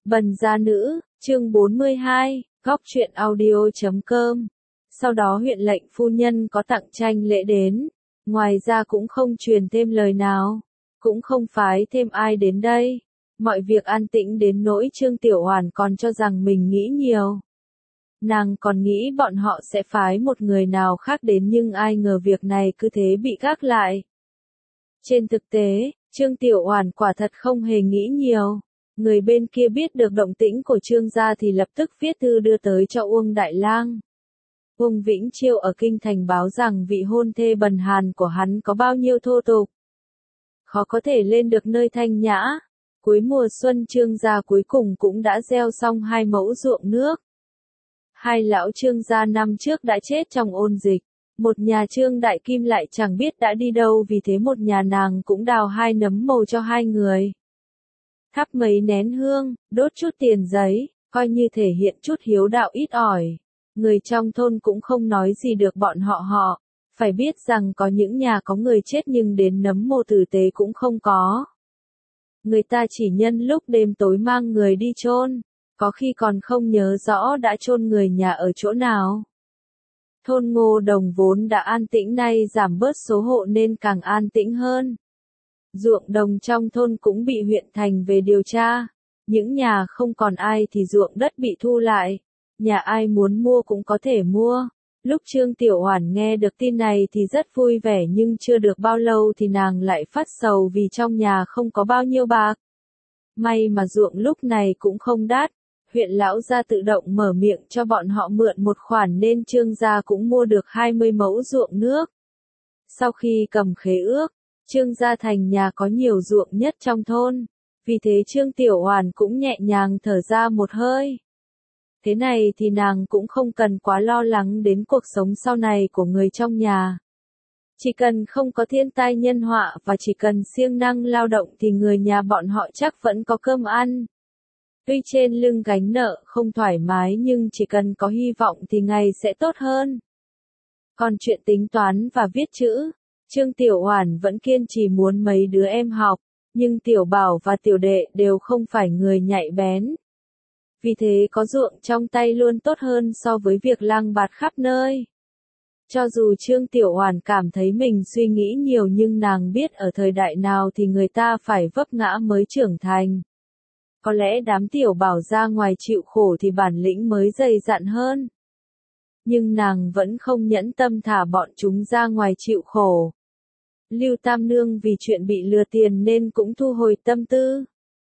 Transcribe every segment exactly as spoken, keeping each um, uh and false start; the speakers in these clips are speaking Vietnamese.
Bần gia nữ, chương bốn mươi hai, góc truyện audio chấm com. Sau đó huyện lệnh phu nhân có tặng tranh lễ đến, ngoài ra cũng không truyền thêm lời nào, cũng không phái thêm ai đến đây. Mọi việc an tĩnh đến nỗi Trương Tiểu Oản còn cho rằng mình nghĩ nhiều. Nàng còn nghĩ bọn họ sẽ phái một người nào khác đến nhưng ai ngờ việc này cứ thế bị gác lại. Trên thực tế, Trương Tiểu Oản quả thật không hề nghĩ nhiều. Người bên kia biết được động tĩnh của Trương gia thì lập tức viết thư đưa tới cho Uông Đại Lang. Uông Vĩnh Chiêu ở kinh thành báo rằng vị hôn thê bần hàn của hắn có bao nhiêu thô tục, khó có thể lên được nơi thanh nhã. Cuối mùa xuân Trương gia cuối cùng cũng đã gieo xong hai mẫu ruộng nước. Hai lão Trương gia năm trước đã chết trong ôn dịch, một nhà Trương Đại Kim lại chẳng biết đã đi đâu, vì thế một nhà nàng cũng đào hai nấm mồ cho hai người. Thắp mấy nén hương, đốt chút tiền giấy, coi như thể hiện chút hiếu đạo ít ỏi. Người trong thôn cũng không nói gì được bọn họ họ, phải biết rằng có những nhà có người chết nhưng đến nấm mồ tử tế cũng không có. Người ta chỉ nhân lúc đêm tối mang người đi chôn, có khi còn không nhớ rõ đã chôn người nhà ở chỗ nào. Thôn Ngô Đồng vốn đã an tĩnh nay giảm bớt số hộ nên càng an tĩnh hơn. Ruộng đồng trong thôn cũng bị huyện thành về điều tra. Những nhà không còn ai thì ruộng đất bị thu lại. Nhà ai muốn mua cũng có thể mua. Lúc Trương Tiểu Oản nghe được tin này thì rất vui vẻ, nhưng chưa được bao lâu thì nàng lại phát sầu vì trong nhà không có bao nhiêu bạc. May mà ruộng lúc này cũng không đắt. Huyện lão gia tự động mở miệng cho bọn họ mượn một khoản nên Trương gia cũng mua được hai mươi mẫu ruộng nước. Sau khi cầm khế ước, Trương gia thành nhà có nhiều ruộng nhất trong thôn, vì thế Trương Tiểu Oản cũng nhẹ nhàng thở ra một hơi. Thế này thì nàng cũng không cần quá lo lắng đến cuộc sống sau này của người trong nhà. Chỉ cần không có thiên tai nhân họa và chỉ cần siêng năng lao động thì người nhà bọn họ chắc vẫn có cơm ăn. Tuy trên lưng gánh nợ không thoải mái nhưng chỉ cần có hy vọng thì ngày sẽ tốt hơn. Còn chuyện tính toán và viết chữ, Trương Tiểu Oản vẫn kiên trì muốn mấy đứa em học, nhưng Tiểu Bảo và Tiểu Đệ đều không phải người nhạy bén. Vì thế có ruộng trong tay luôn tốt hơn so với việc lang bạt khắp nơi. Cho dù Trương Tiểu Oản cảm thấy mình suy nghĩ nhiều nhưng nàng biết ở thời đại nào thì người ta phải vấp ngã mới trưởng thành. Có lẽ đám Tiểu Bảo ra ngoài chịu khổ thì bản lĩnh mới dày dặn hơn. Nhưng nàng vẫn không nhẫn tâm thả bọn chúng ra ngoài chịu khổ. Lưu Tam Nương vì chuyện bị lừa tiền nên cũng thu hồi tâm tư.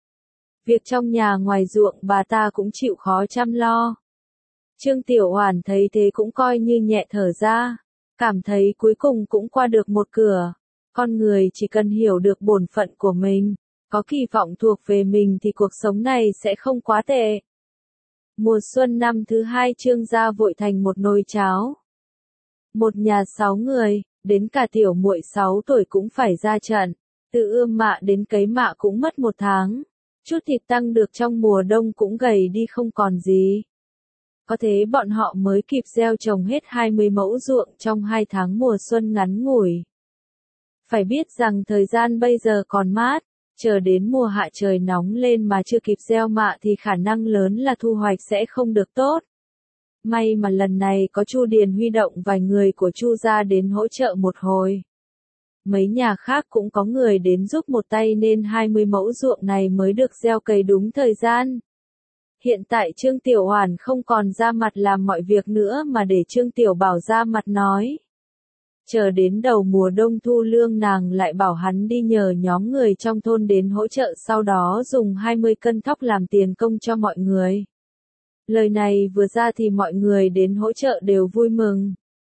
Việc trong nhà ngoài ruộng bà ta cũng chịu khó chăm lo. Trương Tiểu Oản thấy thế cũng coi như nhẹ thở ra, cảm thấy cuối cùng cũng qua được một cửa. Con người chỉ cần hiểu được bổn phận của mình, có kỳ vọng thuộc về mình thì cuộc sống này sẽ không quá tệ. Mùa xuân năm thứ hai Trương gia vội thành một nồi cháo. Một nhà sáu người, đến cả tiểu muội sáu tuổi cũng phải ra trận, từ ươm mạ đến cấy mạ cũng mất một tháng. Chút thịt tăng được trong mùa đông cũng gầy đi không còn gì. Có thế bọn họ mới kịp gieo trồng hết hai mươi mẫu ruộng trong hai tháng mùa xuân ngắn ngủi. Phải biết rằng thời gian bây giờ còn mát, chờ đến mùa hạ trời nóng lên mà chưa kịp gieo mạ thì khả năng lớn là thu hoạch sẽ không được tốt. May mà lần này có Chu Điền huy động vài người của Chu gia đến hỗ trợ một hồi. Mấy nhà khác cũng có người đến giúp một tay nên hai mươi mẫu ruộng này mới được gieo cấy đúng thời gian. Hiện tại Trương Tiểu Oản không còn ra mặt làm mọi việc nữa mà để Trương Tiểu Bảo ra mặt nói. Chờ đến đầu mùa đông thu lương nàng lại bảo hắn đi nhờ nhóm người trong thôn đến hỗ trợ, sau đó dùng hai mươi cân thóc làm tiền công cho mọi người. Lời này vừa ra thì mọi người đến hỗ trợ đều vui mừng.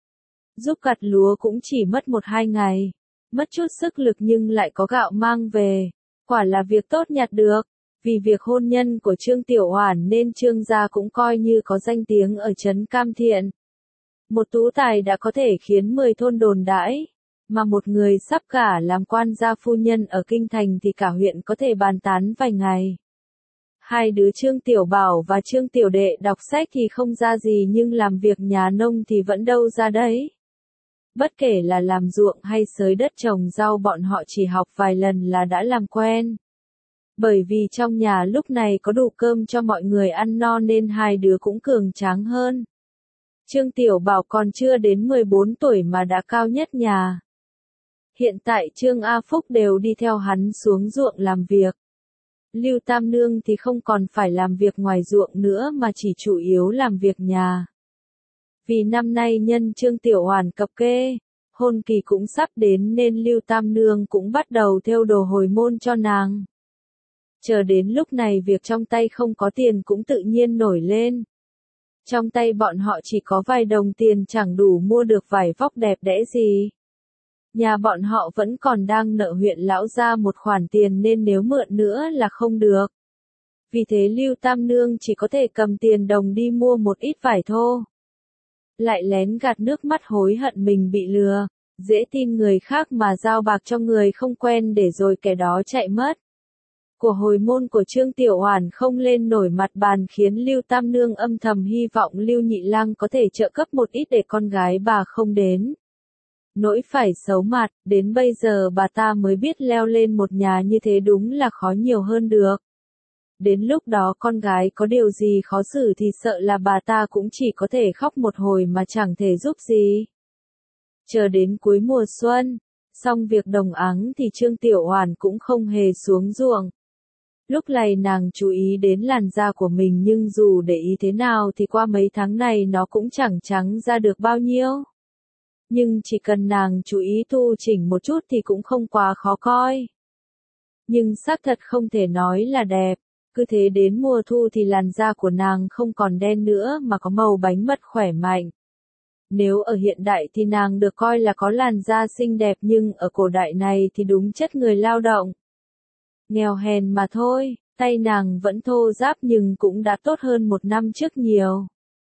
Giúp gặt lúa cũng chỉ mất một hai ngày. Mất chút sức lực nhưng lại có gạo mang về. Quả là việc tốt nhặt được. Vì việc hôn nhân của Trương Tiểu Oản nên Trương gia cũng coi như có danh tiếng ở trấn Cam Thiện. Một tú tài đã có thể khiến mười thôn đồn đãi. Mà một người sắp gả làm quan gia phu nhân ở kinh thành thì cả huyện có thể bàn tán vài ngày. Hai đứa Trương Tiểu Bảo và Trương Tiểu Đệ đọc sách thì không ra gì nhưng làm việc nhà nông thì vẫn đâu ra đấy. Bất kể là làm ruộng hay xới đất trồng rau bọn họ chỉ học vài lần là đã làm quen. Bởi vì trong nhà lúc này có đủ cơm cho mọi người ăn no nên hai đứa cũng cường tráng hơn. Trương Tiểu Bảo còn chưa đến mười bốn tuổi mà đã cao nhất nhà. Hiện tại Trương A Phúc đều đi theo hắn xuống ruộng làm việc. Lưu Tam Nương thì không còn phải làm việc ngoài ruộng nữa mà chỉ chủ yếu làm việc nhà. Vì năm nay nhân Trương Tiểu Hoàn cập kê, hôn kỳ cũng sắp đến nên Lưu Tam Nương cũng bắt đầu thêu đồ hồi môn cho nàng. Chờ đến lúc này việc trong tay không có tiền cũng tự nhiên nổi lên. Trong tay bọn họ chỉ có vài đồng tiền chẳng đủ mua được vải vóc đẹp đẽ gì. Nhà bọn họ vẫn còn đang nợ huyện lão gia một khoản tiền nên nếu mượn nữa là không được. Vì thế Lưu Tam Nương chỉ có thể cầm tiền đồng đi mua một ít vải thô. Lại lén gạt nước mắt hối hận mình bị lừa, dễ tin người khác mà giao bạc cho người không quen để rồi kẻ đó chạy mất. Của hồi môn của Trương Tiểu Hoàn không lên nổi mặt bàn khiến Lưu Tam Nương âm thầm hy vọng Lưu Nhị Lang có thể trợ cấp một ít để con gái bà không đến. Nỗi phải xấu mặt, đến bây giờ bà ta mới biết leo lên một nhà như thế đúng là khó nhiều hơn được. Đến lúc đó con gái có điều gì khó xử thì sợ là bà ta cũng chỉ có thể khóc một hồi mà chẳng thể giúp gì. Chờ đến cuối mùa xuân, xong việc đồng áng thì Trương Tiểu Hoàn cũng không hề xuống ruộng. Lúc này nàng chú ý đến làn da của mình nhưng dù để ý thế nào thì qua mấy tháng này nó cũng chẳng trắng ra được bao nhiêu. Nhưng chỉ cần nàng chú ý tu chỉnh một chút thì cũng không quá khó coi. Nhưng xác thật không thể nói là đẹp, cứ thế đến mùa thu thì làn da của nàng không còn đen nữa mà có màu bánh mật khỏe mạnh. Nếu ở hiện đại thì nàng được coi là có làn da xinh đẹp nhưng ở cổ đại này thì đúng chất người lao động. Nghèo hèn mà thôi, tay nàng vẫn thô ráp nhưng cũng đã tốt hơn một năm trước nhiều.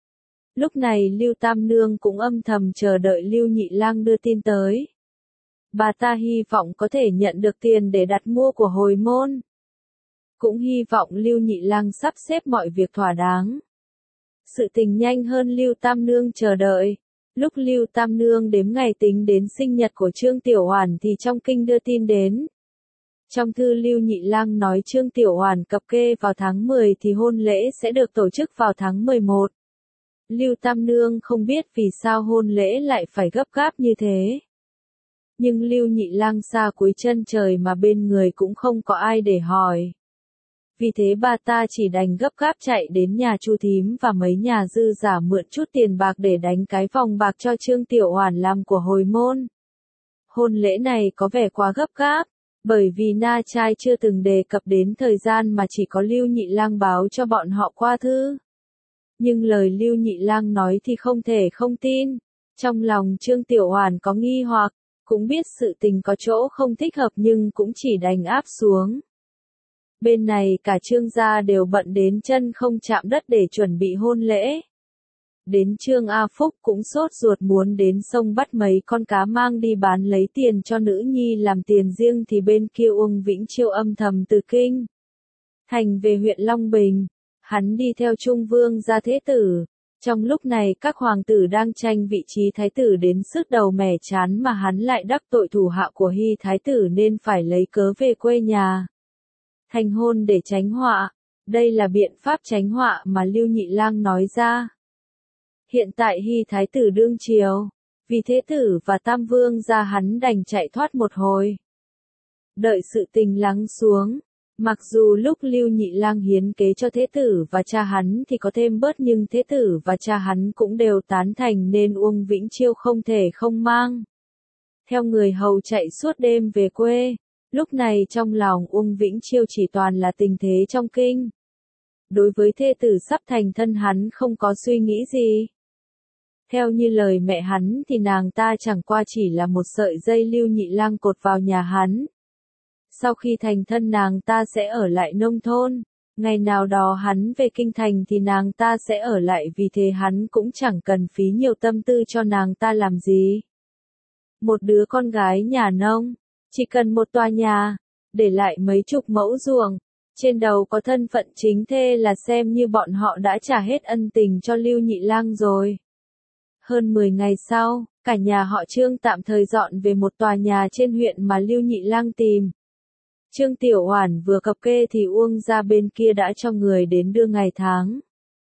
Lúc này Lưu Tam Nương cũng âm thầm chờ đợi Lưu Nhị Lang đưa tin tới. Bà ta hy vọng có thể nhận được tiền để đặt mua của hồi môn. Cũng hy vọng Lưu Nhị Lang sắp xếp mọi việc thỏa đáng. Sự tình nhanh hơn Lưu Tam Nương chờ đợi. Lúc Lưu Tam Nương đếm ngày tính đến sinh nhật của Trương Tiểu Hoàn thì trong kinh đưa tin đến. Trong thư Lưu Nhị Lang nói Trương Tiểu Hoàn cập kê vào tháng mười thì hôn lễ sẽ được tổ chức vào tháng mười một. Lưu Tam Nương không biết vì sao hôn lễ lại phải gấp gáp như thế. Nhưng Lưu Nhị Lang xa cuối chân trời mà bên người cũng không có ai để hỏi. Vì thế bà ta chỉ đành gấp gáp chạy đến nhà Chu thím và mấy nhà dư giả mượn chút tiền bạc để đánh cái vòng bạc cho Trương Tiểu Hoàn làm của hồi môn. Hôn lễ này có vẻ quá gấp gáp, bởi vì na trai chưa từng đề cập đến thời gian mà chỉ có Lưu Nhị Lang báo cho bọn họ qua thư. Nhưng lời Lưu Nhị Lang nói thì không thể không tin. Trong lòng Trương Tiểu Hoàn có nghi hoặc, cũng biết sự tình có chỗ không thích hợp nhưng cũng chỉ đành áp xuống. Bên này cả Trương gia đều bận đến chân không chạm đất để chuẩn bị hôn lễ. Đến Trương A Phúc cũng sốt ruột muốn đến sông bắt mấy con cá mang đi bán lấy tiền cho nữ nhi làm tiền riêng thì bên kia Uông Vĩnh Chiêu âm thầm từ kinh thành về huyện Long Bình. Hắn đi theo Trung Vương gia Thế Tử. Trong lúc này các hoàng tử đang tranh vị trí thái tử đến sức đầu mẻ chán mà hắn lại đắc tội thủ hạ của Hy thái tử nên phải lấy cớ về quê nhà. Thành hôn để tránh họa. Đây là biện pháp tránh họa mà Lưu Nhị Lang nói ra. Hiện tại Hy thái tử đương triều. Vì Thế Tử và Tam Vương gia hắn đành chạy thoát một hồi. Đợi sự tình lắng xuống. Mặc dù lúc Lưu Nhị Lang hiến kế cho Thế Tử và cha hắn thì có thêm bớt nhưng Thế Tử và cha hắn cũng đều tán thành nên Uông Vĩnh Chiêu không thể không mang. Theo người hầu chạy suốt đêm về quê, lúc này trong lòng Uông Vĩnh Chiêu chỉ toàn là tình thế trong kinh. Đối với Thế Tử sắp thành thân hắn không có suy nghĩ gì. Theo như lời mẹ hắn thì nàng ta chẳng qua chỉ là một sợi dây Lưu Nhị Lang cột vào nhà hắn. Sau khi thành thân nàng ta sẽ ở lại nông thôn, ngày nào đó hắn về kinh thành thì nàng ta sẽ ở lại vì thế hắn cũng chẳng cần phí nhiều tâm tư cho nàng ta làm gì. Một đứa con gái nhà nông, chỉ cần một tòa nhà, để lại mấy chục mẫu ruộng, trên đầu có thân phận chính thê là xem như bọn họ đã trả hết ân tình cho Lưu Nhị Lang rồi. Hơn mười ngày sau, cả nhà họ Trương tạm thời dọn về một tòa nhà trên huyện mà Lưu Nhị Lang tìm. Trương Tiểu Oản vừa cập kê thì Uông gia bên kia đã cho người đến đưa ngày tháng.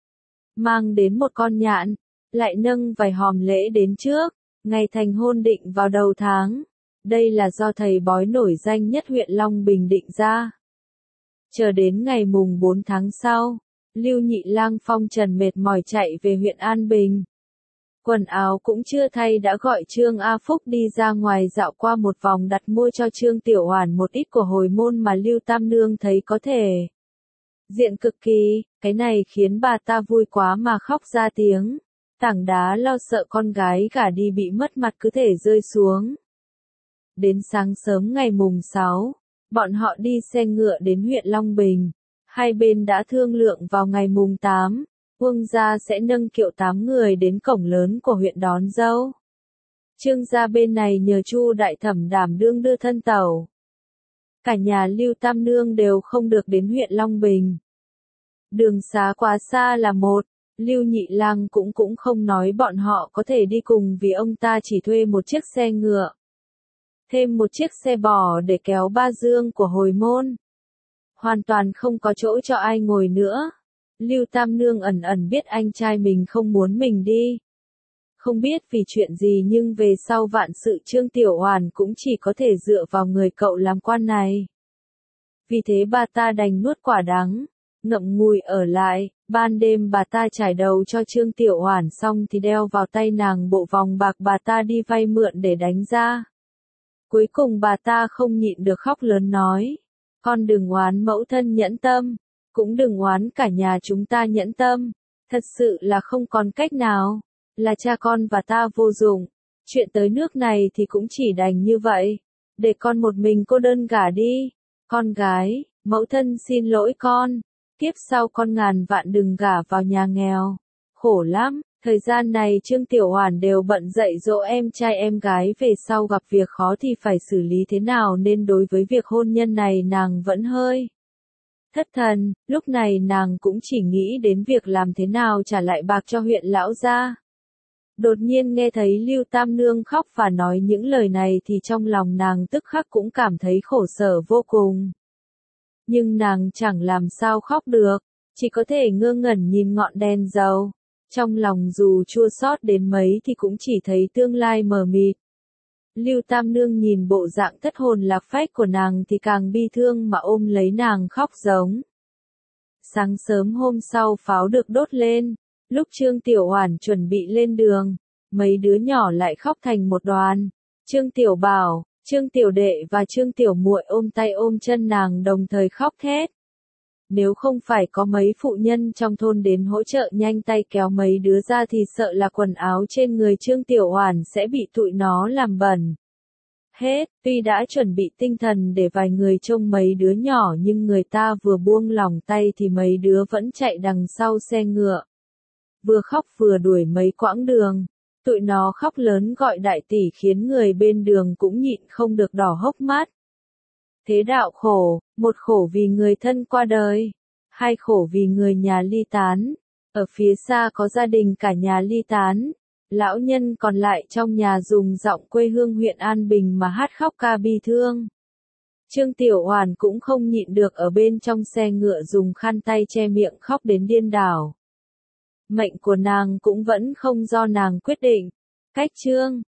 Mang đến một con nhạn, lại nâng vài hòm lễ đến trước, ngày thành hôn định vào đầu tháng. Đây là do thầy bói nổi danh nhất huyện Long Bình định ra. Chờ đến ngày mùng bốn tháng sau, Lưu Nhị Lang phong trần mệt mỏi chạy về huyện An Bình. Quần áo cũng chưa thay đã gọi Trương A Phúc đi ra ngoài dạo qua một vòng đặt mua cho Trương Tiểu Oản một ít của hồi môn mà Lưu Tam Nương thấy có thể diện cực kỳ, cái này khiến bà ta vui quá mà khóc ra tiếng. Tảng đá lo sợ con gái gả đi bị mất mặt cứ thể rơi xuống. Đến sáng sớm ngày mùng sáu, bọn họ đi xe ngựa đến huyện Long Bình. Hai bên đã thương lượng vào ngày mùng tám, Uông gia sẽ nâng kiệu tám người đến cổng lớn của huyện đón dâu. Trương gia bên này nhờ Chu đại thẩm đảm đương đưa thân tàu. Cả nhà Lưu Tam Nương đều không được đến huyện Long Bình. Đường xá quá xa là một, Lưu Nhị Lang cũng cũng không nói bọn họ có thể đi cùng vì ông ta chỉ thuê một chiếc xe ngựa. Thêm một chiếc xe bò để kéo ba dương của hồi môn. Hoàn toàn không có chỗ cho ai ngồi nữa. Lưu Tam Nương ẩn ẩn biết anh trai mình không muốn mình đi. Không biết vì chuyện gì nhưng về sau vạn sự Trương Tiểu Oản cũng chỉ có thể dựa vào người cậu làm quan này. Vì thế bà ta đành nuốt quả đắng, ngậm ngùi ở lại. Ban đêm bà ta trải đầu cho Trương Tiểu Oản xong thì đeo vào tay nàng bộ vòng bạc bà ta đi vay mượn để đánh ra. Cuối cùng bà ta không nhịn được khóc lớn nói. Con đừng oán mẫu thân nhẫn tâm, cũng đừng oán cả nhà chúng ta nhẫn tâm, thật sự là không còn cách nào, là cha con và ta vô dụng, chuyện tới nước này thì cũng chỉ đành như vậy, để con một mình cô đơn gả đi, con gái, mẫu thân xin lỗi con, kiếp sau con ngàn vạn đừng gả vào nhà nghèo, khổ lắm. Thời gian này Trương Tiểu Oản đều bận dạy dỗ em trai em gái về sau gặp việc khó thì phải xử lý thế nào nên đối với việc hôn nhân này nàng vẫn hơi thất thần, lúc này nàng cũng chỉ nghĩ đến việc làm thế nào trả lại bạc cho huyện lão gia. Đột nhiên nghe thấy Lưu Tam Nương khóc và nói những lời này thì trong lòng nàng tức khắc cũng cảm thấy khổ sở vô cùng. Nhưng nàng chẳng làm sao khóc được, chỉ có thể ngơ ngẩn nhìn ngọn đèn dầu. Trong lòng dù chua xót đến mấy thì cũng chỉ thấy tương lai mờ mịt. Lưu Tam Nương nhìn bộ dạng thất hồn lạc phách của nàng thì càng bi thương mà ôm lấy nàng khóc giống. Sáng sớm hôm sau pháo được đốt lên, lúc Trương Tiểu Oản chuẩn bị lên đường, mấy đứa nhỏ lại khóc thành một đoàn. Trương Tiểu Bảo, Trương Tiểu Đệ và Trương Tiểu Muội ôm tay ôm chân nàng đồng thời khóc thét. Nếu không phải có mấy phụ nhân trong thôn đến hỗ trợ nhanh tay kéo mấy đứa ra thì sợ là quần áo trên người Trương Tiểu Oản sẽ bị tụi nó làm bẩn. Hết, tuy đã chuẩn bị tinh thần để vài người trông mấy đứa nhỏ nhưng người ta vừa buông lỏng tay thì mấy đứa vẫn chạy đằng sau xe ngựa. Vừa khóc vừa đuổi mấy quãng đường, tụi nó khóc lớn gọi đại tỷ khiến người bên đường cũng nhịn không được đỏ hốc mắt. Thế đạo khổ, một khổ vì người thân qua đời, hai khổ vì người nhà ly tán. Ở phía xa có gia đình cả nhà ly tán, lão nhân còn lại trong nhà dùng giọng quê hương huyện An Bình mà hát khóc ca bi thương. Trương Tiểu Oản cũng không nhịn được ở bên trong xe ngựa dùng khăn tay che miệng khóc đến điên đảo. Mệnh của nàng cũng vẫn không do nàng quyết định. Cách chương